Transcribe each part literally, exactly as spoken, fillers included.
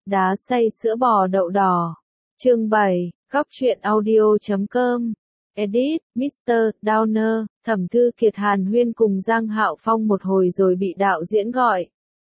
Đá xay sữa bò đậu đỏ. Chương bảy, góc truyện audio chấm com. Edit, mít tơ Downer, Thẩm Thư Kiệt hàn huyên cùng Giang Hạo Phong một hồi rồi bị đạo diễn gọi.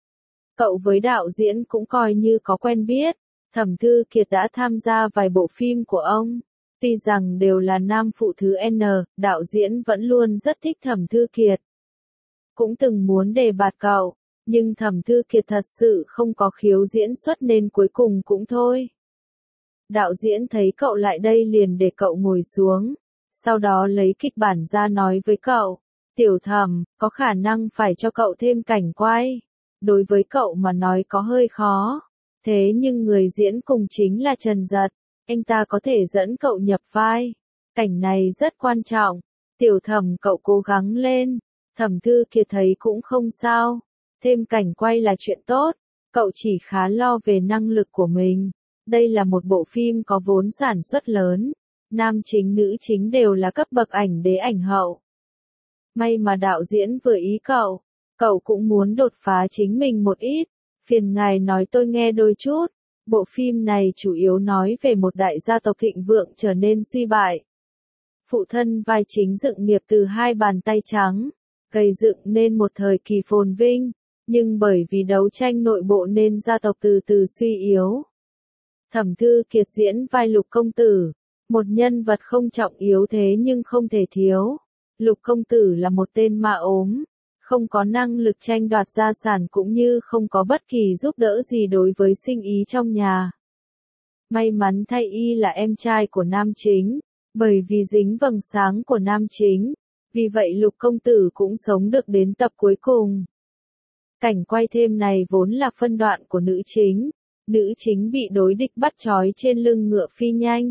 Cậu với đạo diễn cũng coi như có quen biết. Thẩm Thư Kiệt đã tham gia vài bộ phim của ông. Tuy rằng đều là nam phụ thứ N, đạo diễn vẫn luôn rất thích Thẩm Thư Kiệt. Cũng từng muốn đề bạt cậu, nhưng Thẩm Thư Kiệt thật sự không có khiếu diễn xuất nên cuối cùng cũng thôi. Đạo diễn thấy cậu lại đây liền để cậu ngồi xuống, sau đó lấy kịch bản ra nói với cậu, Tiểu Thẩm, có khả năng phải cho cậu thêm cảnh quay. Đối với cậu mà nói có hơi khó, thế nhưng người diễn cùng chính là Trần Dật, anh ta có thể dẫn cậu nhập vai. Cảnh này rất quan trọng, Tiểu Thẩm cậu cố gắng lên. Thẩm Thư Kiệt thấy cũng không sao, thêm cảnh quay là chuyện tốt, cậu chỉ khá lo về năng lực của mình. Đây là một bộ phim có vốn sản xuất lớn, nam chính nữ chính đều là cấp bậc ảnh đế ảnh hậu. May mà đạo diễn vừa ý cậu, cậu cũng muốn đột phá chính mình một ít, phiền ngài nói tôi nghe đôi chút. Bộ phim này chủ yếu nói về một đại gia tộc thịnh vượng trở nên suy bại. Phụ thân vai chính dựng nghiệp từ hai bàn tay trắng, gây dựng nên một thời kỳ phồn vinh, nhưng bởi vì đấu tranh nội bộ nên gia tộc từ từ suy yếu. Thẩm Thư Kiệt diễn vai Lục Công Tử, một nhân vật không trọng yếu thế nhưng không thể thiếu. Lục Công Tử là một tên ma ốm, không có năng lực tranh đoạt gia sản cũng như không có bất kỳ giúp đỡ gì đối với sinh ý trong nhà. May mắn thay y là em trai của nam chính, bởi vì dính vầng sáng của nam chính, vì vậy Lục Công Tử cũng sống được đến tập cuối cùng. Cảnh quay thêm này vốn là phân đoạn của nữ chính, nữ chính bị đối địch bắt trói trên lưng ngựa phi nhanh.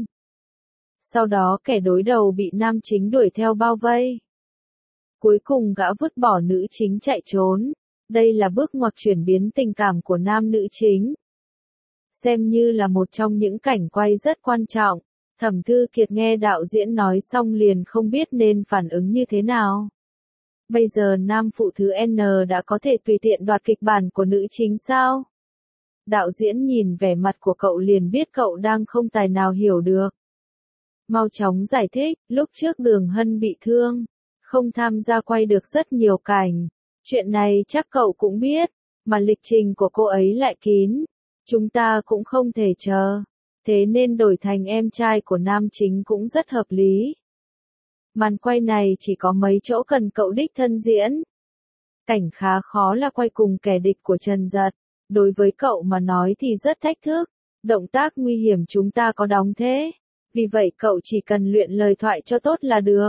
Sau đó kẻ đối đầu bị nam chính đuổi theo bao vây. Cuối cùng gã vứt bỏ nữ chính chạy trốn, đây là bước ngoặt chuyển biến tình cảm của nam nữ chính. Xem như là một trong những cảnh quay rất quan trọng, Thẩm Thư Kiệt nghe đạo diễn nói xong liền không biết nên phản ứng như thế nào. Bây giờ nam phụ thứ N đã có thể tùy tiện đoạt kịch bản của nữ chính sao? Đạo diễn nhìn vẻ mặt của cậu liền biết cậu đang không tài nào hiểu được. Mau chóng giải thích, lúc trước Đường Hân bị thương, không tham gia quay được rất nhiều cảnh. Chuyện này chắc cậu cũng biết, mà lịch trình của cô ấy lại kín. Chúng ta cũng không thể chờ, thế nên đổi thành em trai của nam chính cũng rất hợp lý. Màn quay này chỉ có mấy chỗ cần cậu đích thân diễn. Cảnh khá khó là quay cùng kẻ địch của Trần Dật, đối với cậu mà nói thì rất thách thức, động tác nguy hiểm chúng ta có đóng thế, vì vậy cậu chỉ cần luyện lời thoại cho tốt là được.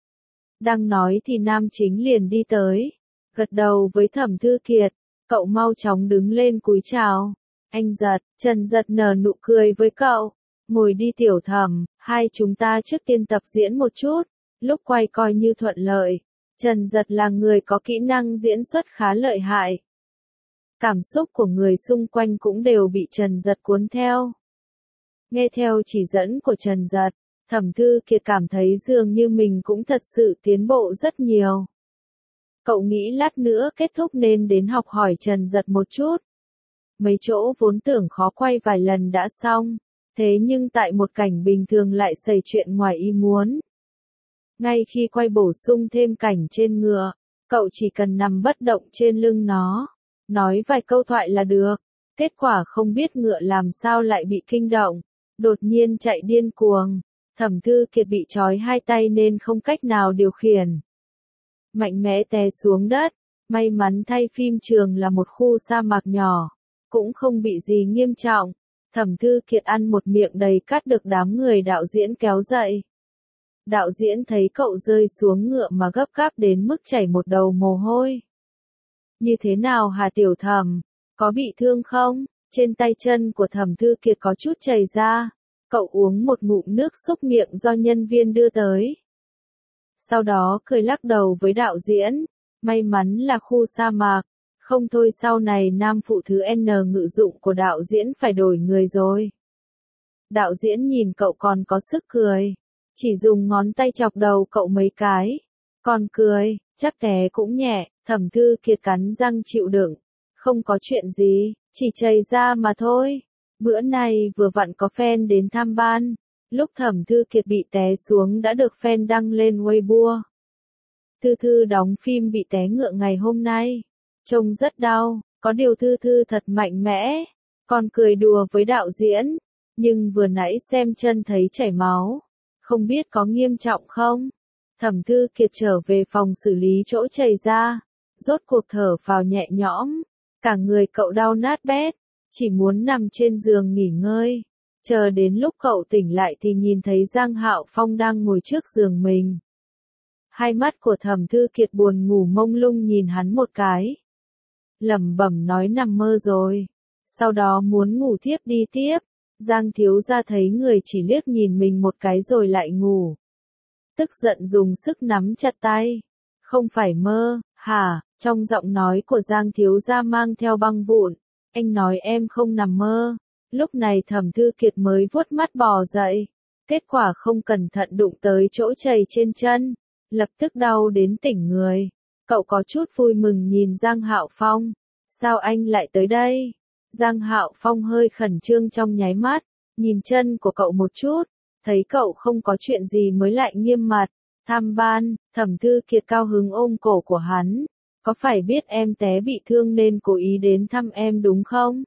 Đang nói thì nam chính liền đi tới, gật đầu với Thẩm Thư Kiệt, cậu mau chóng đứng lên cúi chào. Anh Dật, Trần Dật nở nụ cười với cậu, ngồi đi Tiểu Thẩm, hai chúng ta trước tiên tập diễn một chút, lúc quay coi như thuận lợi. Trần Dật là người có kỹ năng diễn xuất khá lợi hại. Cảm xúc của người xung quanh cũng đều bị Trần Dật cuốn theo. Nghe theo chỉ dẫn của Trần Dật, Thẩm Thư Kiệt cảm thấy dường như mình cũng thật sự tiến bộ rất nhiều. Cậu nghĩ lát nữa kết thúc nên đến học hỏi Trần Dật một chút. Mấy chỗ vốn tưởng khó quay vài lần đã xong, thế nhưng tại một cảnh bình thường lại xảy chuyện ngoài ý muốn. Ngay khi quay bổ sung thêm cảnh trên ngựa, cậu chỉ cần nằm bất động trên lưng nó, nói vài câu thoại là được. Kết quả không biết ngựa làm sao lại bị kinh động, đột nhiên chạy điên cuồng. Thẩm Thư Kiệt bị trói hai tay nên không cách nào điều khiển. Mạnh mẽ té xuống đất, may mắn thay phim trường là một khu sa mạc nhỏ, cũng không bị gì nghiêm trọng. Thẩm Thư Kiệt ăn một miệng đầy cát được đám người đạo diễn kéo dậy. Đạo diễn thấy cậu rơi xuống ngựa mà gấp gáp đến mức chảy một đầu mồ hôi. Như thế nào hả Tiểu Thẩm, có bị thương không? Trên tay chân của Thẩm Thư Kiệt có chút chảy ra. Cậu uống một ngụm nước xúc miệng do nhân viên đưa tới. Sau đó cười lắc đầu với đạo diễn, may mắn là khu sa mạc, không thôi sau này nam phụ thứ N ngự dụng của đạo diễn phải đổi người rồi. Đạo diễn nhìn cậu còn có sức cười, chỉ dùng ngón tay chọc đầu cậu mấy cái, còn cười, chắc té cũng nhẹ. Thẩm Thư Kiệt cắn răng chịu đựng, không có chuyện gì, chỉ chảy ra mà thôi. Bữa này vừa vặn có fan đến tham ban, lúc Thẩm Thư Kiệt bị té xuống đã được fan đăng lên Weibo. Thư Thư đóng phim bị té ngựa ngày hôm nay, trông rất đau, có điều Thư Thư thật mạnh mẽ, còn cười đùa với đạo diễn, nhưng vừa nãy xem chân thấy chảy máu, không biết có nghiêm trọng không. Thẩm Thư Kiệt trở về phòng xử lý chỗ chảy ra, rốt cuộc thở phào nhẹ nhõm, cả người cậu đau nát bét, chỉ muốn nằm trên giường nghỉ ngơi. Chờ đến lúc cậu tỉnh lại thì nhìn thấy Giang Hạo Phong đang ngồi trước giường mình. Hai mắt của Thẩm Thư Kiệt buồn ngủ mông lung nhìn hắn một cái. Lẩm bẩm nói nằm mơ rồi. Sau đó muốn ngủ thiếp đi tiếp. Giang thiếu gia thấy người chỉ liếc nhìn mình một cái rồi lại ngủ. Tức giận dùng sức nắm chặt tay. Không phải mơ, hả? Trong giọng nói của Giang thiếu gia mang theo băng vụn. Anh nói em không nằm mơ. Lúc này Thẩm Thư Kiệt mới vuốt mắt bò dậy. Kết quả không cẩn thận đụng tới chỗ chày trên chân. Lập tức đau đến tỉnh người. Cậu có chút vui mừng nhìn Giang Hạo Phong. Sao anh lại tới đây? Giang Hạo Phong hơi khẩn trương trong nháy mắt. Nhìn chân của cậu một chút. Thấy cậu không có chuyện gì mới lại nghiêm mặt. Tham ban, Thẩm Thư Kiệt cao hứng ôm cổ của hắn. Có phải biết em té bị thương nên cố ý đến thăm em đúng không?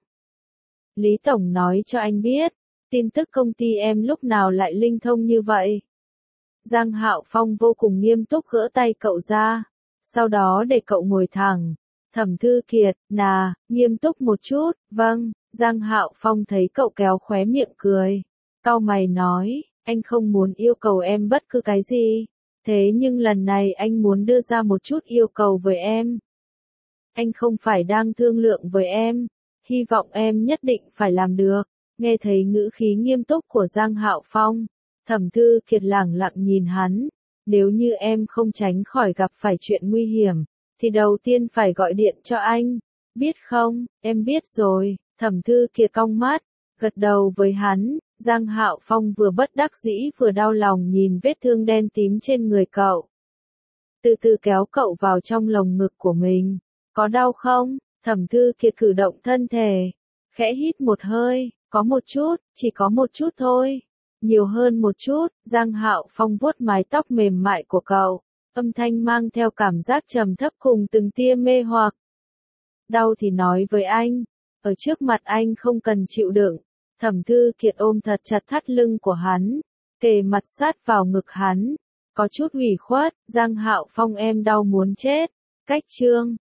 Lý Tổng nói cho anh biết, tin tức công ty em lúc nào lại linh thông như vậy. Giang Hạo Phong vô cùng nghiêm túc gỡ tay cậu ra, sau đó để cậu ngồi thẳng. Thẩm Thư Kiệt, nà, nghiêm túc một chút, vâng. Giang Hạo Phong thấy cậu kéo khóe miệng cười, cau mày nói, anh không muốn yêu cầu em bất cứ cái gì, thế nhưng lần này anh muốn đưa ra một chút yêu cầu với em. Anh không phải đang thương lượng với em, hy vọng em nhất định phải làm được. Nghe thấy ngữ khí nghiêm túc của Giang Hạo Phong, Thẩm Thư Kiệt lẳng lặng nhìn hắn, nếu như em không tránh khỏi gặp phải chuyện nguy hiểm, thì đầu tiên phải gọi điện cho anh, biết không? Em biết rồi. Thẩm Thư Kiệt cong mắt, gật đầu với hắn. Giang Hạo Phong vừa bất đắc dĩ vừa đau lòng nhìn vết thương đen tím trên người cậu. Từ từ kéo cậu vào trong lồng ngực của mình. Có đau không? Thẩm Thư Kiệt cử động thân thể, khẽ hít một hơi, có một chút, chỉ có một chút thôi. Nhiều hơn một chút. Giang Hạo Phong vuốt mái tóc mềm mại của cậu, âm thanh mang theo cảm giác trầm thấp cùng từng tia mê hoặc. Đau thì nói với anh, ở trước mặt anh không cần chịu đựng. Thẩm Thư Kiệt ôm thật chặt thắt lưng của hắn, kề mặt sát vào ngực hắn, có chút ủy khuất. Giang Hạo Phong em đau muốn chết. Cách chương